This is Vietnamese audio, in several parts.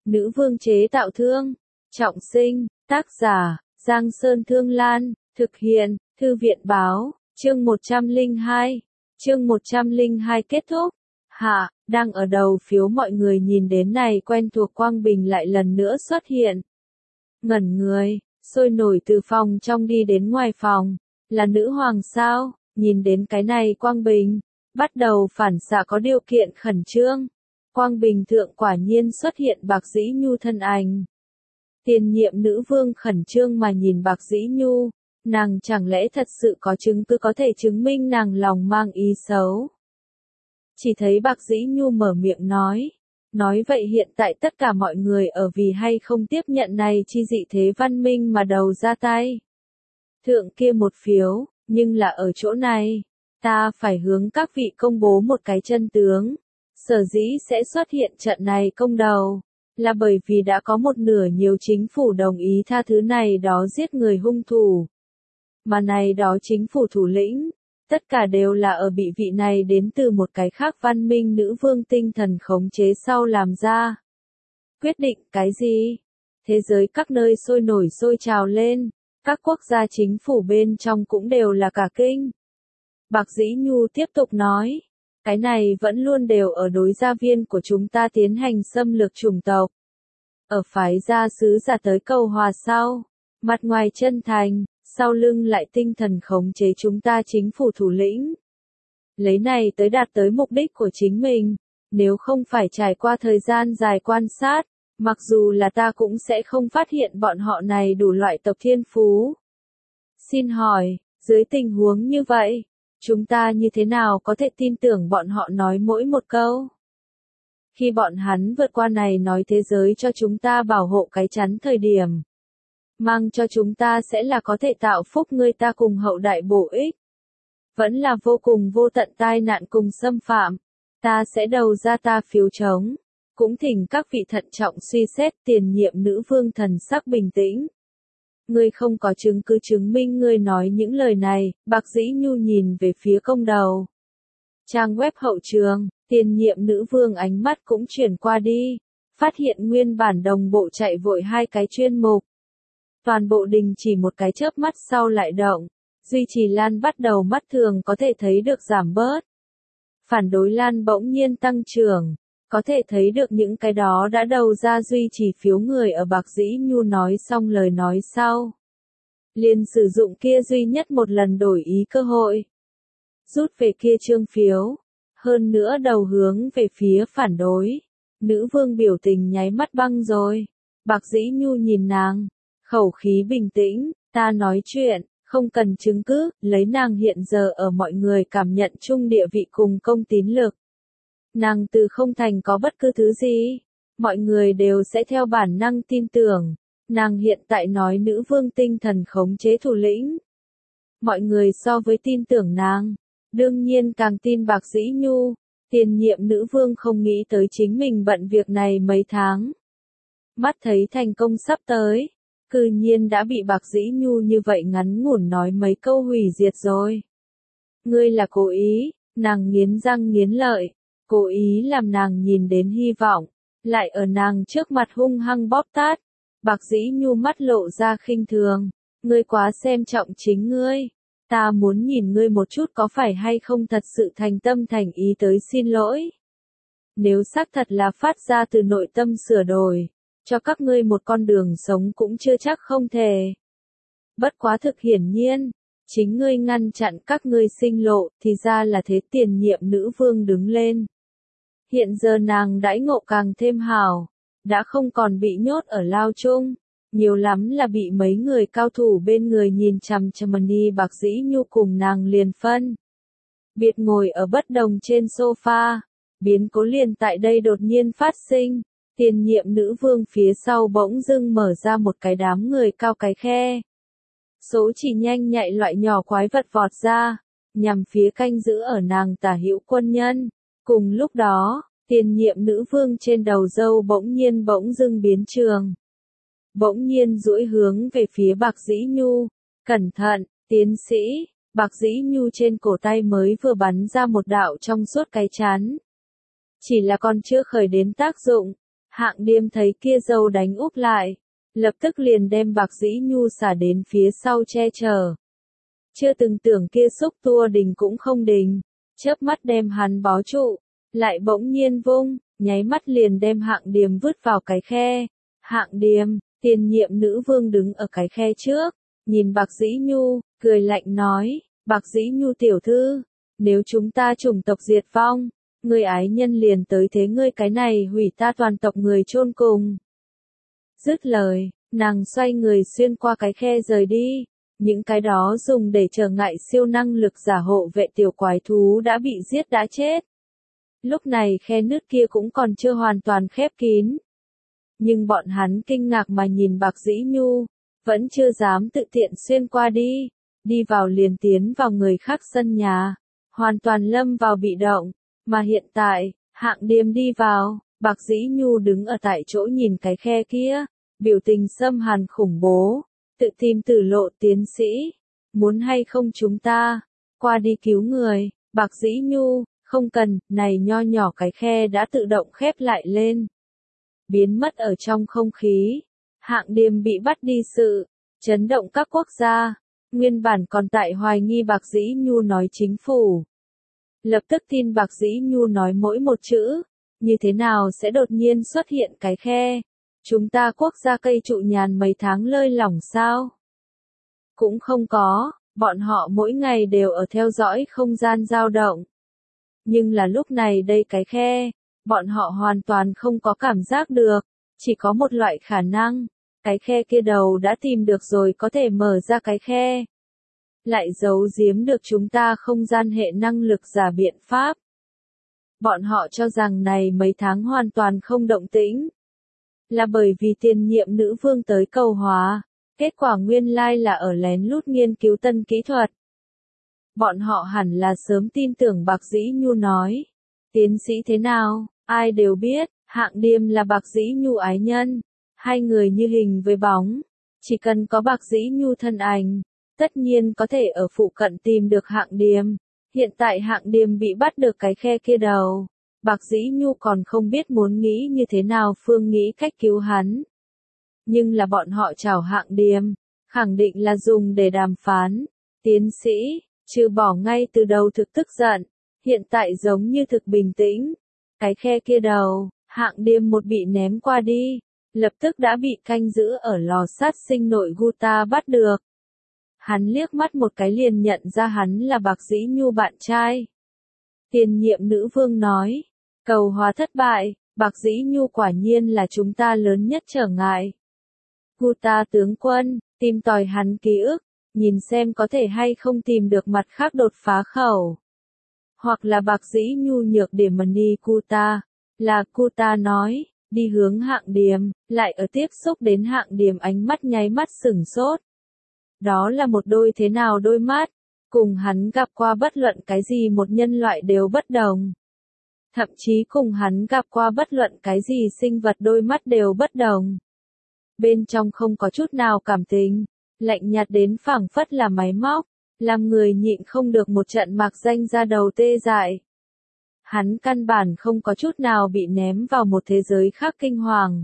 Nữ vương chế tạo thương. Trọng sinh, tác giả, Giang Sơn Thương Lan, thực hiện, Thư viện báo, chương 102. Chương 102 kết thúc. Hạ, đang ở đầu phiếu mọi người nhìn đến này quen thuộc Quang Bình lại lần nữa xuất hiện. Ngẩn người, sôi nổi từ phòng trong đi đến ngoài phòng. Là nữ hoàng sao? Nhìn đến cái này Quang Bình, bắt đầu phản xạ có điều kiện khẩn trương. Quang Bình thượng quả nhiên xuất hiện Bạc Dĩ Nhu thân ảnh. Tiền nhiệm nữ vương khẩn trương mà nhìn Bạc Dĩ Nhu, nàng chẳng lẽ thật sự có chứng cứ có thể chứng minh nàng lòng mang ý xấu. Chỉ thấy Bạc Dĩ Nhu mở miệng nói vậy hiện tại tất cả mọi người ở vì hay không tiếp nhận này chi dị thế văn minh mà đầu ra tay. Thượng kia một phiếu, nhưng là ở chỗ này, ta phải hướng các vị công bố một cái chân tướng. Sở dĩ sẽ xuất hiện trận này công đầu, là bởi vì đã có một nửa nhiều chính phủ đồng ý tha thứ này đó giết người hung thủ. Mà này đó chính phủ thủ lĩnh, tất cả đều là ở bị vị này đến từ một cái khác văn minh nữ vương tinh thần khống chế sau làm ra. Quyết định cái gì? Thế giới các nơi sôi nổi sôi trào lên, các quốc gia chính phủ bên trong cũng đều là cả kinh. Bạc Dĩ Nhu tiếp tục nói. Cái này vẫn luôn đều ở đối gia viên của chúng ta tiến hành xâm lược chủng tộc. Ở phái gia sứ giả tới cầu hòa sau, mặt ngoài chân thành, sau lưng lại tinh thần khống chế chúng ta chính phủ thủ lĩnh. Lấy này tới đạt tới mục đích của chính mình, nếu không phải trải qua thời gian dài quan sát, mặc dù là ta cũng sẽ không phát hiện bọn họ này đủ loại tộc thiên phú. Xin hỏi, dưới tình huống như vậy, chúng ta như thế nào có thể tin tưởng bọn họ nói mỗi một câu? Khi bọn hắn vượt qua này nói thế giới cho chúng ta bảo hộ cái chắn thời điểm, mang cho chúng ta sẽ là có thể tạo phúc người ta cùng hậu đại bổ ích. Vẫn là vô cùng vô tận tai nạn cùng xâm phạm, ta sẽ đầu ra ta phiếu chống. Cũng thỉnh các vị thận trọng suy xét. Tiền nhiệm nữ vương thần sắc bình tĩnh. Ngươi không có chứng cứ chứng minh ngươi nói những lời này. Bạc Dĩ Nhu nhìn về phía công đầu. Trang web hậu trường, tiền nhiệm nữ vương ánh mắt cũng chuyển qua đi. Phát hiện nguyên bản đồng bộ chạy vội hai cái chuyên mục. Toàn bộ đình chỉ một cái chớp mắt sau lại động. Duy trì lan bắt đầu mắt thường có thể thấy được giảm bớt. Phản đối lan bỗng nhiên tăng trưởng. Có thể thấy được những cái đó đã đầu ra duy trì phiếu người ở Bạc Dĩ Nhu nói xong lời nói sau. Liền sử dụng kia duy nhất một lần đổi ý cơ hội. Rút về kia chương phiếu. Hơn nữa đầu hướng về phía phản đối. Nữ vương biểu tình nháy mắt băng rồi. Bạc Dĩ Nhu nhìn nàng. Khẩu khí bình tĩnh, ta nói chuyện, không cần chứng cứ, lấy nàng hiện giờ ở mọi người cảm nhận chung địa vị cùng công tín lực. Nàng từ không thành có bất cứ thứ gì, mọi người đều sẽ theo bản năng tin tưởng. Nàng hiện tại nói nữ vương tinh thần khống chế thủ lĩnh. Mọi người so với tin tưởng nàng, đương nhiên càng tin Bạc Dĩ Nhu. Tiền nhiệm nữ vương không nghĩ tới chính mình bận việc này mấy tháng. Mắt thấy thành công sắp tới, cư nhiên đã bị Bạc Dĩ Nhu như vậy ngắn ngủn nói mấy câu hủy diệt rồi. Ngươi là cố ý, nàng nghiến răng nghiến lợi. Cố ý làm nàng nhìn đến hy vọng, lại ở nàng trước mặt hung hăng bóp tát. Bạc Dĩ Nhu mắt lộ ra khinh thường, ngươi quá xem trọng chính ngươi. Ta muốn nhìn ngươi một chút có phải hay không thật sự thành tâm thành ý tới xin lỗi. Nếu xác thật là phát ra từ nội tâm sửa đổi, cho các ngươi một con đường sống cũng chưa chắc không thể. Bất quá thực hiển nhiên, chính ngươi ngăn chặn các ngươi sinh lộ, thì ra là thế. Tiền nhiệm nữ vương đứng lên. Hiện giờ nàng đãi ngộ càng thêm hảo, đã không còn bị nhốt ở lao chung, nhiều lắm là bị mấy người cao thủ bên người nhìn chằm chằm đi. Bạc Dĩ Nhu cùng nàng liền phân biệt ngồi ở bất đồng trên sofa, biến cố liền tại đây đột nhiên phát sinh. Tiền nhiệm nữ vương phía sau bỗng dưng mở ra một cái đám người cao cái khe. Số chỉ nhanh nhạy loại nhỏ quái vật vọt ra, nhằm phía canh giữ ở nàng tả hữu quân nhân. Cùng lúc đó, tiền nhiệm nữ vương trên đầu râu bỗng dưng biến trường. Bỗng nhiên duỗi hướng về phía Bạc Dĩ Nhu. Cẩn thận, tiến sĩ. Bạc Dĩ Nhu trên cổ tay mới vừa bắn ra một đạo trong suốt cái chắn. Chỉ là còn chưa khởi đến tác dụng. Hạng Điềm thấy kia dâu đánh úp lại, lập tức liền đem Bạc Dĩ Nhu xả đến phía sau che chở. Chưa từng tưởng kia xúc tua đình cũng không đình, chớp mắt đem hắn bó trụ, lại bỗng nhiên vung, nháy mắt liền đem Hạng Điềm vứt vào cái khe. Hạng Điềm, tiền nhiệm nữ vương đứng ở cái khe trước, nhìn Bạc Dĩ Nhu, cười lạnh nói, Bạc Dĩ Nhu tiểu thư, nếu chúng ta chủng tộc diệt vong, ngươi ái nhân liền tới thế ngươi cái này hủy ta toàn tộc người chôn cùng. Dứt lời, nàng xoay người xuyên qua cái khe rời đi, những cái đó dùng để trở ngại siêu năng lực giả hộ vệ tiểu quái thú đã bị giết đã chết. Lúc này khe nứt kia cũng còn chưa hoàn toàn khép kín. Nhưng bọn hắn kinh ngạc mà nhìn Bạc Dĩ Nhu, vẫn chưa dám tự tiện xuyên qua đi vào liền tiến vào người khác sân nhà, hoàn toàn lâm vào bị động, mà hiện tại, Hạng Điềm đi vào, Bạc Dĩ Nhu đứng ở tại chỗ nhìn cái khe kia, biểu tình xâm hàn khủng bố, tự tìm tử lộ tiến sĩ, muốn hay không chúng ta, qua đi cứu người, Bạc Dĩ Nhu, không cần, này nho nhỏ cái khe đã tự động khép lại lên. Biến mất ở trong không khí, Hạng Điềm bị bắt đi sự, chấn động các quốc gia, nguyên bản còn tại hoài nghi Bạc Dĩ Nhu nói chính phủ. Lập tức tin Bạc Dĩ Nhu nói mỗi một chữ, như thế nào sẽ đột nhiên xuất hiện cái khe. Chúng ta quốc gia cây trụ nhàn mấy tháng lơi lỏng sao? Cũng không có, bọn họ mỗi ngày đều ở theo dõi không gian dao động. Nhưng là lúc này đây cái khe, bọn họ hoàn toàn không có cảm giác được, chỉ có một loại khả năng, cái khe kia đầu đã tìm được rồi có thể mở ra cái khe. Lại giấu giếm được chúng ta không gian hệ năng lực giả biện pháp. Bọn họ cho rằng này mấy tháng hoàn toàn không động tĩnh. Là bởi vì tiền nhiệm nữ vương tới cầu hóa, kết quả nguyên lai là ở lén lút nghiên cứu tân kỹ thuật. Bọn họ hẳn là sớm tin tưởng Bạc Dĩ Nhu nói. Tiến sĩ thế nào, ai đều biết, Hạng Điềm là Bạc Dĩ Nhu ái nhân. Hai người như hình với bóng. Chỉ cần có Bạc Dĩ Nhu thân ảnh, tất nhiên có thể ở phụ cận tìm được Hạng Điềm. Hiện tại Hạng Điềm bị bắt được cái khe kia đầu. Bạc Dĩ Nhu còn không biết muốn nghĩ như thế nào phương nghĩ cách cứu hắn. Nhưng là bọn họ chào Hạng Điềm, khẳng định là dùng để đàm phán. Tiến sĩ, trừ bỏ ngay từ đầu thực tức giận, hiện tại giống như thực bình tĩnh. Cái khe kia đầu, Hạng Điềm một bị ném qua đi, lập tức đã bị canh giữ ở lò sát sinh nội Guta bắt được. Hắn liếc mắt một cái liền nhận ra hắn là Bạc Dĩ Nhu bạn trai. Tiền nhiệm nữ vương nói, cầu hóa thất bại, Bạc Dĩ Nhu quả nhiên là chúng ta lớn nhất trở ngại. Guta tướng quân, tìm tòi hắn ký ức, nhìn xem có thể hay không tìm được mặt khác đột phá khẩu. Hoặc là Bạc Dĩ Nhu nhược điểm Mani Guta, là Guta nói, đi hướng Hạng Điềm, lại ở tiếp xúc đến Hạng Điềm ánh mắt nháy mắt sửng sốt. Đó là một đôi thế nào đôi mắt, cùng hắn gặp qua bất luận cái gì một nhân loại đều bất đồng. Thậm chí cùng hắn gặp qua bất luận cái gì sinh vật đôi mắt đều bất đồng. Bên trong không có chút nào cảm tình, lạnh nhạt đến phảng phất là máy móc, làm người nhịn không được một trận mạc danh ra đầu tê dại. Hắn căn bản không có chút nào bị ném vào một thế giới khác kinh hoàng.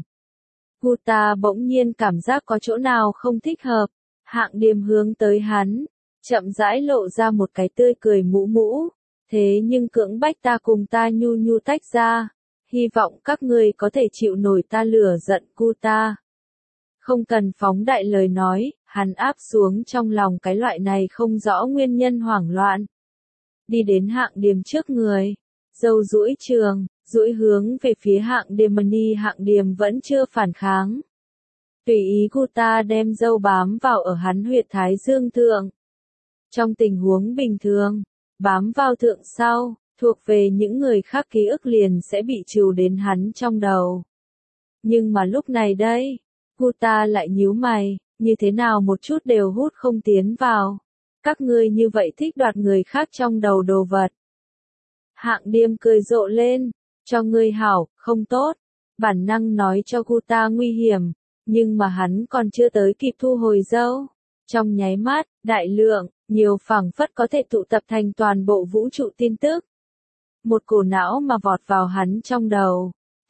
Guta bỗng nhiên cảm giác có chỗ nào không thích hợp, Hạng Điềm hướng tới hắn, chậm rãi lộ ra một cái tươi cười mũ mũ, thế nhưng cưỡng bách ta cùng ta Nhu Nhu tách ra, hy vọng các ngươi có thể chịu nổi ta lửa giận Guta. Không cần phóng đại lời nói, hắn áp xuống trong lòng cái loại này không rõ nguyên nhân hoảng loạn. Đi đến Hạng Điềm trước người, râu duỗi trường, duỗi hướng về phía Hạng Điềm Mani. Hạng Điềm vẫn chưa phản kháng. Tùy ý Guta đem râu bám vào ở hắn huyệt thái dương thượng. Trong tình huống bình thường, bám vào thượng sau, thuộc về những người khác ký ức liền sẽ bị trừ đến hắn trong đầu. Nhưng mà lúc này đây, Guta lại nhíu mày, như thế nào một chút đều hút không tiến vào. Các ngươi như vậy thích đoạt người khác trong đầu đồ vật. Hạng Điềm cười rộ lên, cho ngươi hảo, không tốt. Bản năng nói cho Guta nguy hiểm, nhưng mà hắn còn chưa tới kịp thu hồi râu. Trong nháy mắt, đại lượng, nhiều phảng phất có thể tụ tập thành toàn bộ vũ trụ tin tức. Một cổ não mà vọt vào hắn trong đầu.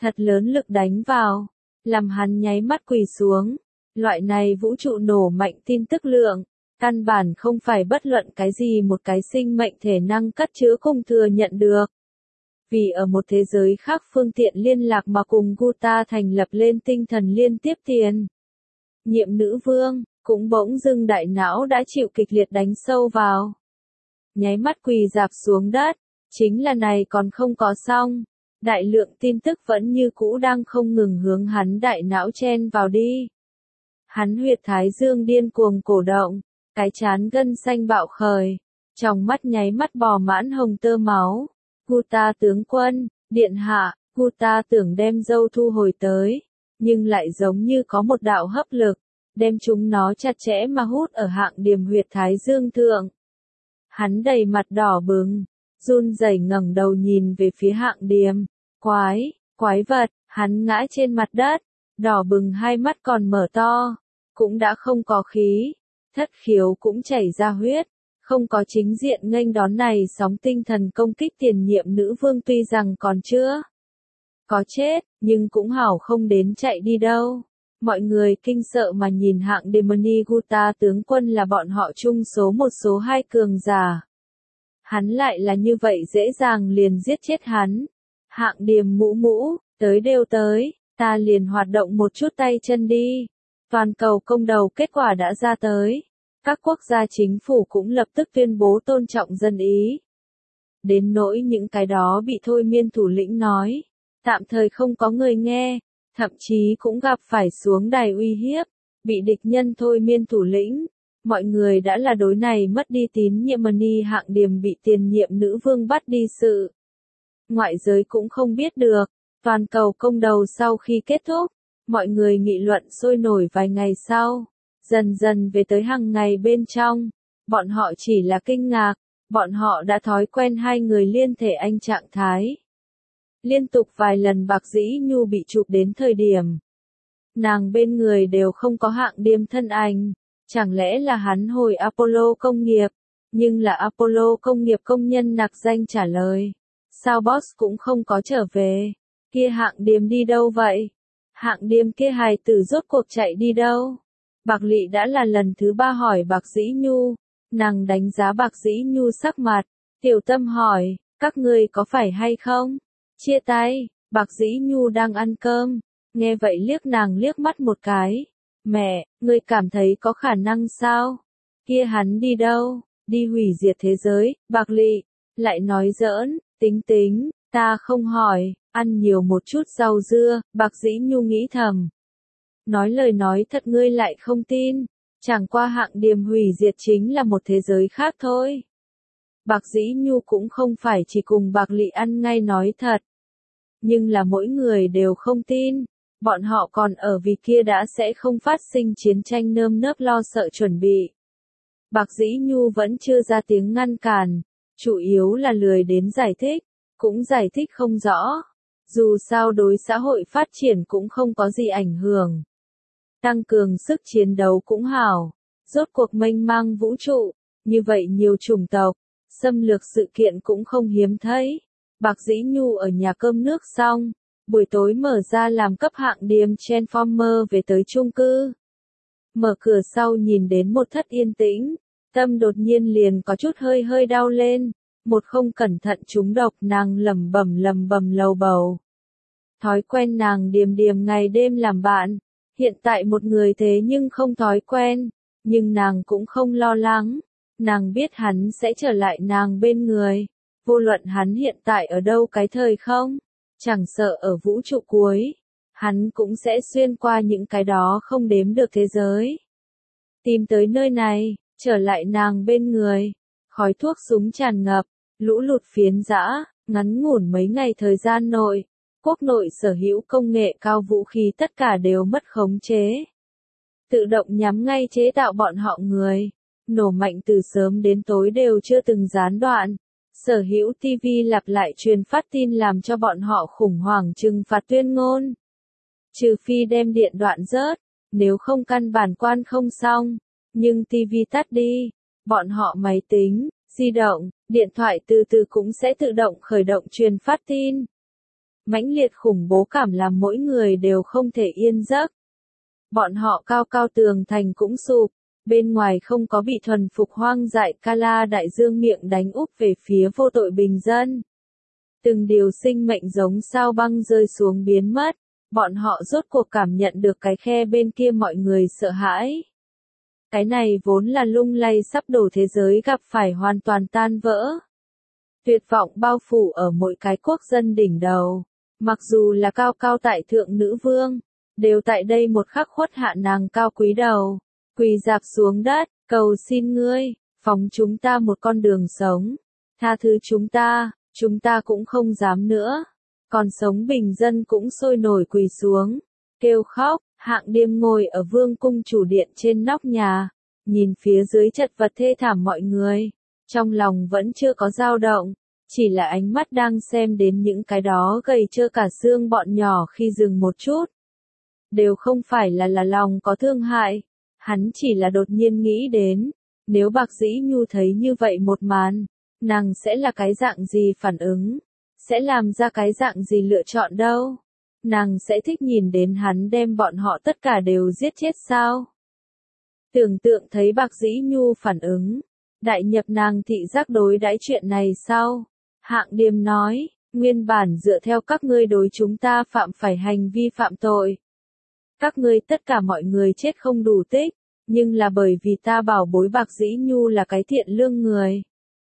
thật lớn lực đánh vào, làm hắn nháy mắt quỳ xuống. Loại này vũ trụ nổ mạnh tin tức lượng, căn bản không phải bất luận cái gì một cái sinh mệnh thể năng cất chứa không thừa nhận được. Vì ở một thế giới khác phương tiện liên lạc mà cùng Guta thành lập lên tinh thần liên tiếp tiền. Nhiệm nữ vương, cũng bỗng dưng đại não đã chịu kịch liệt đánh sâu vào. Nháy mắt quỳ rạp xuống đất, chính là này còn không có xong. Đại lượng tin tức vẫn như cũ đang không ngừng hướng hắn đại não chen vào đi. Hắn huyệt thái dương điên cuồng cổ động, cái trán gân xanh bạo khởi, trong mắt nháy mắt bò mãn hồng tơ máu. Guta tướng quân, điện hạ, Guta tưởng đem dâu thu hồi tới, nhưng lại giống như có một đạo hấp lực, đem chúng nó chặt chẽ mà hút ở hạng điểm huyệt thái dương thượng. Hắn đầy mặt đỏ bừng, run rẩy ngẩng đầu nhìn về phía hạng điểm, quái vật, hắn ngã trên mặt đất, đỏ bừng hai mắt còn mở to, cũng đã không có khí, thất khiếu cũng chảy ra huyết. Không có chính diện nghênh đón này sóng tinh thần công kích tiền nhiệm nữ vương tuy rằng còn chưa có chết, nhưng cũng hảo không đến chạy đi đâu. Mọi người kinh sợ mà nhìn hạng Demoni Guta tướng quân là bọn họ chung số một số hai cường giả. Hắn lại là như vậy dễ dàng liền giết chết hắn. Hạng Điềm mũ, tới đều tới, ta liền hoạt động một chút tay chân đi. Toàn cầu công đầu kết quả đã ra tới. Các quốc gia chính phủ cũng lập tức tuyên bố tôn trọng dân ý. Đến nỗi những cái đó bị thôi miên thủ lĩnh nói, tạm thời không có người nghe, thậm chí cũng gặp phải xuống đài uy hiếp, bị địch nhân thôi miên thủ lĩnh. Mọi người đã là đối này mất đi tín nhiệm Mani hạng điểm bị tiền nhiệm nữ vương bắt đi sự. Ngoại giới cũng không biết được, toàn cầu công đầu sau khi kết thúc, mọi người nghị luận sôi nổi vài ngày sau. Dần dần về tới hàng ngày bên trong, bọn họ chỉ là kinh ngạc, bọn họ đã thói quen hai người liên thể anh trạng thái. Liên tục vài lần Bạc Dĩ Nhu bị chụp đến thời điểm. Nàng bên người đều không có hạng điềm thân ảnh, chẳng lẽ là hắn hồi Apollo công nghiệp, nhưng là Apollo công nghiệp công nhân nặc danh trả lời. Sao boss cũng không có trở về, kia hạng điềm đi đâu vậy? Hạng điềm kia hài tử rốt cuộc chạy đi đâu? Bạc Lị đã là lần thứ 3 hỏi Bạc Dĩ Nhu, nàng đánh giá Bạc Dĩ Nhu sắc mặt, tiểu tâm hỏi, các ngươi có phải hay không? Chia tay, Bạc Dĩ Nhu đang ăn cơm, nghe vậy liếc nàng liếc mắt một cái, mẹ, ngươi cảm thấy có khả năng sao? Kia hắn đi đâu? Đi hủy diệt thế giới, Bạc Lị, lại nói giỡn, tính, ta không hỏi, ăn nhiều một chút rau dưa, Bạc Dĩ Nhu nghĩ thầm. Nói lời nói thật ngươi lại không tin, chẳng qua hạng điểm hủy diệt chính là một thế giới khác thôi. Bạc Dĩ Nhu cũng không phải chỉ cùng Bạc Lị ăn ngay nói thật. Nhưng là mỗi người đều không tin, bọn họ còn ở vì kia đã sẽ không phát sinh chiến tranh nơm nớp lo sợ chuẩn bị. Bạc Dĩ Nhu vẫn chưa ra tiếng ngăn cản, chủ yếu là lười đến giải thích, cũng giải thích không rõ. Dù sao đối xã hội phát triển cũng không có gì ảnh hưởng. Tăng cường sức chiến đấu cũng hảo, rốt cuộc mênh mang vũ trụ, như vậy nhiều chủng tộc, xâm lược sự kiện cũng không hiếm thấy. Bạc Dĩ Nhu ở nhà cơm nước xong, buổi tối mở ra làm cấp hạng điềm Transformer về tới chung cư. Mở cửa sau nhìn đến một thất yên tĩnh, tâm đột nhiên liền có chút hơi đau lên, một không cẩn thận trúng độc nàng lẩm bẩm lầu bầu. Thói quen nàng điềm ngày đêm làm bạn. Hiện tại một người thế nhưng không thói quen, nhưng nàng cũng không lo lắng, nàng biết hắn sẽ trở lại nàng bên người, vô luận hắn hiện tại ở đâu cái thời không, chẳng sợ ở vũ trụ cuối, hắn cũng sẽ xuyên qua những cái đó không đếm được thế giới. Tìm tới nơi này, trở lại nàng bên người, khói thuốc súng tràn ngập, lũ lụt phiến dã, ngắn ngủn mấy ngày thời gian nội. Quốc nội sở hữu công nghệ cao vũ khí tất cả đều mất khống chế. Tự động nhắm ngay chế tạo bọn họ người. Nổ mạnh từ sớm đến tối đều chưa từng gián đoạn. Sở hữu TV lặp lại truyền phát tin làm cho bọn họ khủng hoảng trừng phạt tuyên ngôn. Trừ phi đem điện đoạn rớt, nếu không căn bản quan không xong. Nhưng TV tắt đi, bọn họ máy tính, di động, điện thoại từ từ cũng sẽ tự động khởi động truyền phát tin. mãnh liệt khủng bố cảm làm mỗi người đều không thể yên giấc. Bọn họ cao cao tường thành cũng sụp, bên ngoài không có bị thuần phục hoang dại Kala đại dương miệng đánh úp về phía vô tội bình dân. Từng điều sinh mệnh giống sao băng rơi xuống biến mất, bọn họ rốt cuộc cảm nhận được cái khe bên kia mọi người sợ hãi. Cái này vốn là lung lay sắp đổ thế giới gặp phải hoàn toàn tan vỡ. Tuyệt vọng bao phủ ở mỗi cái quốc dân đỉnh đầu, mặc dù là cao cao tại thượng nữ vương, đều tại đây một khắc khuất hạ nàng cao quý đầu, quỳ dạp xuống đất, cầu xin ngươi, phóng chúng ta một con đường sống, tha thứ chúng ta cũng không dám nữa. Còn sống bình dân cũng sôi nổi quỳ xuống, kêu khóc. Hạng Điềm ngồi ở vương cung chủ điện trên nóc nhà, nhìn phía dưới chật vật thê thảm mọi người, trong lòng vẫn chưa có dao động, chỉ là ánh mắt đang xem đến những cái đó gầy trơ cả xương bọn nhỏ khi dừng một chút. Đều không phải là lòng có thương hại, hắn chỉ là đột nhiên nghĩ đến, nếu Bạc Dĩ Nhu thấy như vậy một màn, nàng sẽ là cái dạng gì phản ứng, sẽ làm ra cái dạng gì lựa chọn đâu. Nàng sẽ thích nhìn đến hắn đem bọn họ tất cả đều giết chết sao? Tưởng tượng thấy Bạc Dĩ Nhu phản ứng, đại nhập nàng thị giác đối đãi chuyện này sao? Hạng Điềm nói, nguyên bản dựa theo các ngươi đối chúng ta phạm phải hành vi phạm tội. Các ngươi tất cả mọi người chết không đủ tích, nhưng là bởi vì ta bảo bối Bạc Dĩ Nhu là cái thiện lương người.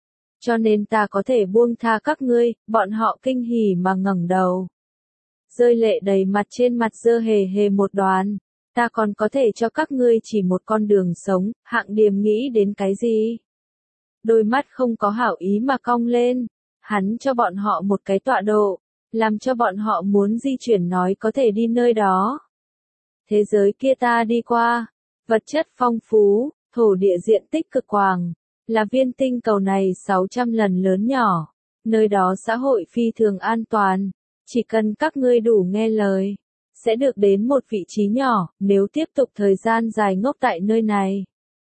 Cho nên ta có thể buông tha các ngươi, bọn họ kinh hỉ mà ngẩng đầu. Rơi lệ đầy mặt trên mặt dơ hề hề một đoàn, ta còn có thể cho các ngươi chỉ một con đường sống. Hạng Điềm nghĩ đến cái gì? Đôi mắt không có hảo ý mà cong lên, hắn cho bọn họ một cái tọa độ, làm cho bọn họ muốn di chuyển nói có thể đi nơi đó. Thế giới kia ta đi qua, vật chất phong phú, thổ địa diện tích cực quảng, là viên tinh cầu này 600 lần lớn nhỏ, nơi đó xã hội phi thường an toàn. Chỉ cần các ngươi đủ nghe lời, sẽ được đến một vị trí nhỏ, nếu tiếp tục thời gian dài ngốc tại nơi này.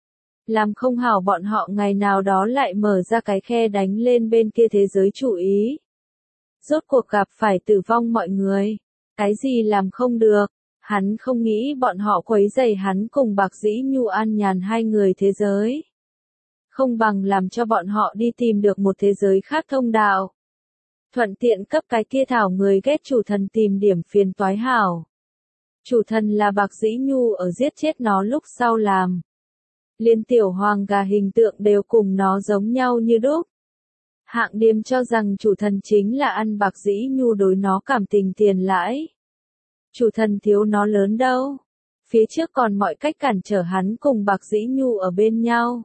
Làm không hảo bọn họ ngày nào đó lại mở ra cái khe đánh lên bên kia thế giới chủ ý. Rốt cuộc gặp phải tử vong mọi người. Cái gì làm không được, hắn không nghĩ bọn họ quấy rầy hắn cùng Bạc Dĩ Nhu an nhàn hai người thế giới. Không bằng làm cho bọn họ đi tìm được một thế giới khác thông đạo. Thuận tiện cấp cái kia thảo người ghét chủ thần tìm điểm phiền toái hảo. Chủ thần là Bạc Dĩ Nhu ở giết chết nó lúc sau làm. Liên tiểu hoàng gà hình tượng đều cùng nó giống nhau như đúc. Hạng Điềm cho rằng chủ thần chính là ăn Bạc Dĩ Nhu đối nó cảm tình tiền lãi. Chủ thần thiếu nó lớn đâu. Phía trước còn mọi cách cản trở hắn cùng Bạc Dĩ Nhu ở bên nhau.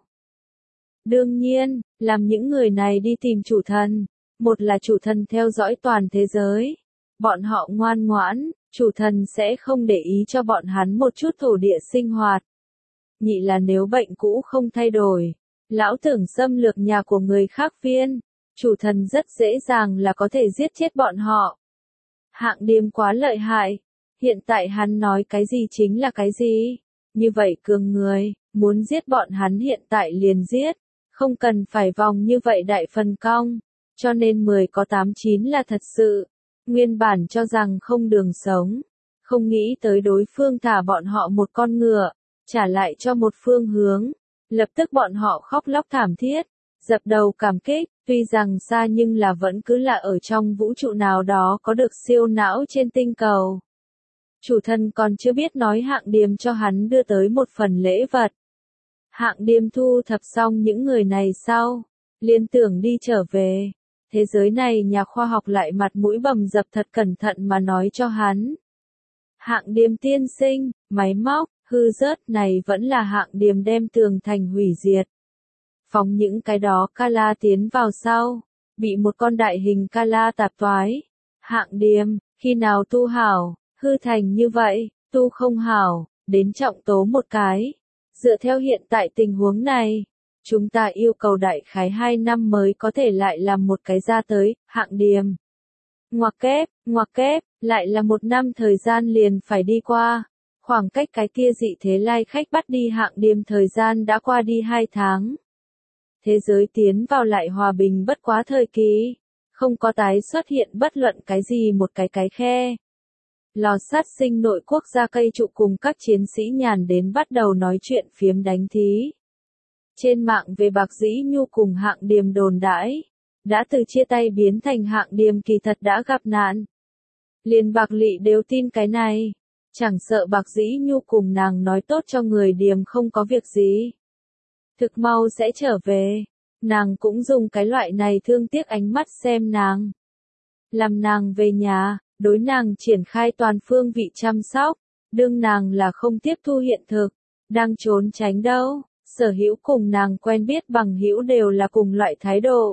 Đương nhiên, làm những người này đi tìm chủ thần. Một là chủ thần theo dõi toàn thế giới. Bọn họ ngoan ngoãn, chủ thần sẽ không để ý cho bọn hắn một chút thổ địa sinh hoạt. Nhị là nếu bệnh cũ không thay đổi, lão tưởng xâm lược nhà của người khác viên, chủ thần rất dễ dàng là có thể giết chết bọn họ. Hạng Điềm quá lợi hại, hiện tại hắn nói cái gì chính là cái gì, như vậy cường người, muốn giết bọn hắn hiện tại liền giết, không cần phải vòng như vậy đại phần cong. Cho nên 10 có 8 9 là thật sự, nguyên bản cho rằng không đường sống, không nghĩ tới đối phương thả bọn họ một con ngựa, trả lại cho một phương hướng, lập tức bọn họ khóc lóc thảm thiết, dập đầu cảm kích, tuy rằng xa nhưng là vẫn cứ là ở trong vũ trụ nào đó có được siêu não trên tinh cầu. Chủ thần còn chưa biết nói Hạng Điềm cho hắn đưa tới một phần lễ vật. Hạng Điềm thu thập xong những người này sau, liên tưởng đi trở về. Thế giới này nhà khoa học lại mặt mũi bầm dập thật cẩn thận mà nói cho hắn. Hạng Điềm tiên sinh, máy móc, hư rớt này vẫn là Hạng Điềm đem tường thành hủy diệt. Phóng những cái đó Kala tiến vào sau, bị một con đại hình Kala tạp toái. Hạng Điềm, khi nào tu hảo, hư thành như vậy, tu không hảo, đến trọng tố một cái. Dựa theo hiện tại tình huống này, chúng ta yêu cầu đại khái 2 năm mới có thể lại làm một cái ra tới. Hạng Điềm. Ngoặc kép, lại là 1 năm thời gian liền phải đi qua. Khoảng cách cái kia dị thế lai khách bắt đi Hạng Điềm thời gian đã qua đi 2 tháng. Thế giới tiến vào lại hòa bình bất quá thời kỳ. không có tái xuất hiện bất luận cái gì một cái khe. Lò sát sinh nội quốc gia cây trụ cùng các chiến sĩ nhàn đến bắt đầu nói chuyện phiếm đánh thí. Trên mạng về Bạc Dĩ Nhu cùng Hạng Điềm đồn đãi, đã từ chia tay biến thành Hạng Điềm kỳ thật đã gặp nạn. Liền Bạc Lị đều tin cái này, chẳng sợ Bạc Dĩ Nhu cùng nàng nói tốt cho người Điềm không có việc gì. Thực mau sẽ trở về, nàng cũng dùng cái loại này thương tiếc ánh mắt xem nàng. Làm nàng về nhà, đối nàng triển khai toàn phương vị chăm sóc, đương nàng là không tiếp thu hiện thực, đang trốn tránh đâu, sở hữu cùng nàng quen biết bằng hữu đều là cùng loại thái độ.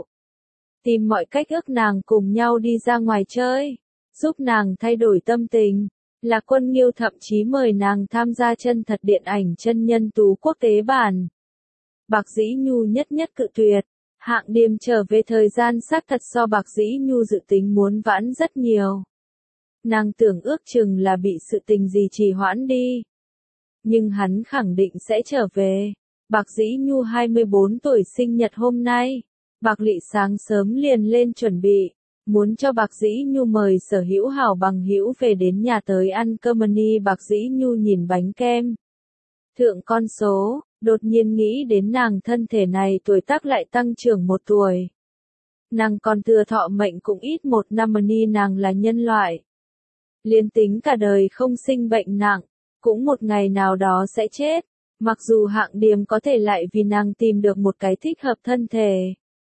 Tìm mọi cách ước nàng cùng nhau đi ra ngoài chơi, giúp nàng thay đổi tâm tình, là Quân Nghiêu thậm chí mời nàng tham gia chân thật điện ảnh chân nhân tú quốc tế bản. Bạc Dĩ Nhu nhất cự tuyệt. Hạng Điềm trở về thời gian xác thật so Bạc Dĩ Nhu dự tính muốn vãn rất nhiều. Nàng tưởng ước chừng là bị sự tình gì trì hoãn đi. Nhưng hắn khẳng định sẽ trở về. Bạc Dĩ Nhu 24 tuổi sinh nhật hôm nay. Bạc Lị sáng sớm liền lên chuẩn bị. Muốn cho Bạc Dĩ Nhu mời sở hữu hảo bằng hữu về đến nhà tới ăn cơm ni. Bạc Dĩ Nhu nhìn bánh kem. Thượng con số. Đột nhiên nghĩ đến nàng thân thể này tuổi tác lại tăng trưởng 1 tuổi. Nàng còn thừa thọ mệnh cũng ít 1 năm ni nàng là nhân loại. Liên tính cả đời không sinh bệnh nặng, cũng một ngày nào đó sẽ chết. Mặc dù Hạng Điềm có thể lại vì nàng tìm được một cái thích hợp thân thể.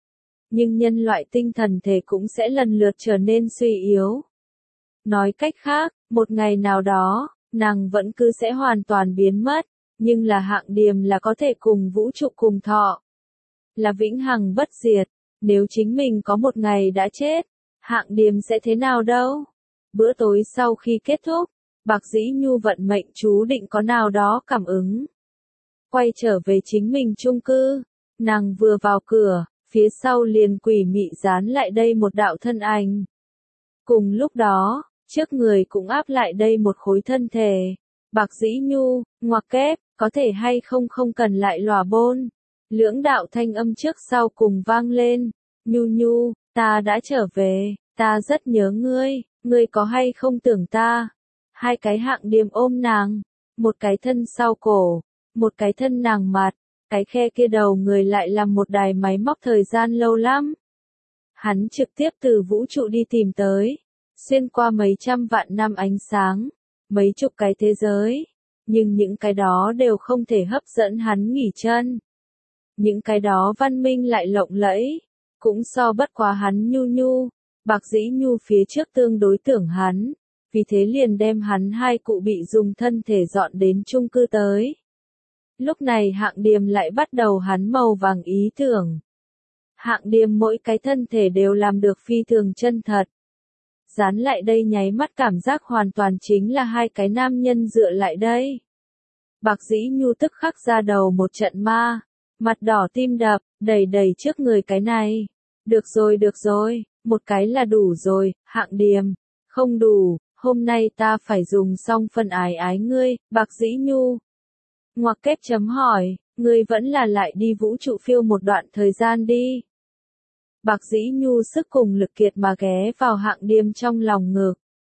Nhưng nhân loại tinh thần thể cũng sẽ lần lượt trở nên suy yếu. Nói cách khác, một ngày nào đó, nàng vẫn cứ sẽ hoàn toàn biến mất. Nhưng là Hạng Điềm là có thể cùng vũ trụ cùng thọ. Là vĩnh hằng bất diệt. Nếu chính mình có một ngày đã chết, Hạng Điềm sẽ thế nào đâu? Bữa tối sau khi kết thúc, Bạc Dĩ Nhu vận mệnh chú định có nào đó cảm ứng. Quay trở về chính mình chung cư, nàng vừa vào cửa, phía sau liền quỷ mị dán lại đây một đạo thân ảnh. Cùng lúc đó, trước người cũng áp lại đây một khối thân thể. Bạc Dĩ Nhu, ngoặc kép, có thể hay không cần lại lòa bôn. Lưỡng đạo thanh âm trước sau cùng vang lên. Nhu Nhu, ta đã trở về, ta rất nhớ ngươi có hay không tưởng ta? Hai cái Hạng Điềm ôm nàng, một cái thân sau cổ, một cái thân nàng mặt, cái khe kia đầu người lại làm một đài máy móc thời gian lâu lắm. Hắn trực tiếp từ vũ trụ đi tìm tới, xuyên qua mấy trăm vạn năm ánh sáng, mấy chục cái thế giới. Nhưng những cái đó đều không thể hấp dẫn hắn nghỉ chân. Những cái đó văn minh lại lộng lẫy, cũng so bất quá hắn Nhu Nhu. Bạc Dĩ Nhu phía trước tương đối tưởng hắn, vì thế liền đem hắn hai cụ bị dùng thân thể dọn đến chung cư tới. Lúc này Hạng Điềm lại bắt đầu hắn màu vàng ý tưởng. Hạng Điềm mỗi cái thân thể đều làm được phi thường chân thật. Dán lại đây nháy mắt cảm giác hoàn toàn chính là hai cái nam nhân dựa lại đây. Bạc Dĩ Nhu tức khắc ra đầu một trận ma, mặt đỏ tim đập, đầy trước người cái này. Được rồi, một cái là đủ rồi, Hạng Điềm, không đủ, hôm nay ta phải dùng xong phần ái ngươi, Bạc Dĩ Nhu. Ngoặc kép chấm hỏi, ngươi vẫn là lại đi vũ trụ phiêu một đoạn thời gian đi. Bạc Dĩ Nhu sức cùng lực kiệt mà ghé vào Hạng Điềm trong lòng ngực.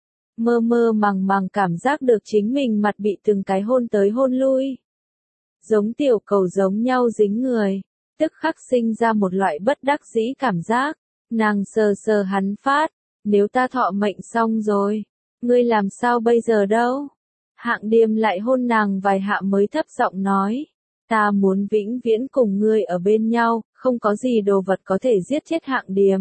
Mơ màng cảm giác được chính mình mặt bị từng cái hôn tới hôn lui. Giống tiểu cầu giống nhau dính người, tức khắc sinh ra một loại bất đắc dĩ cảm giác. Nàng sờ hắn phát, nếu ta thọ mệnh xong rồi, ngươi làm sao bây giờ đâu? Hạng Điềm lại hôn nàng vài hạ mới thấp giọng nói, ta muốn vĩnh viễn cùng ngươi ở bên nhau, không có gì đồ vật có thể giết chết Hạng Điềm.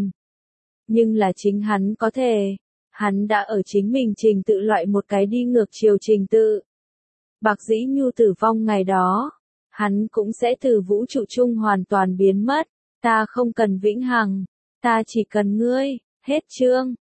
Nhưng là chính hắn có thể, hắn đã ở chính mình trình tự loại một cái đi ngược chiều trình tự. Bạc Dĩ Nhu tử vong ngày đó, hắn cũng sẽ từ vũ trụ chung hoàn toàn biến mất, ta không cần vĩnh hằng, ta chỉ cần ngươi, hết chương.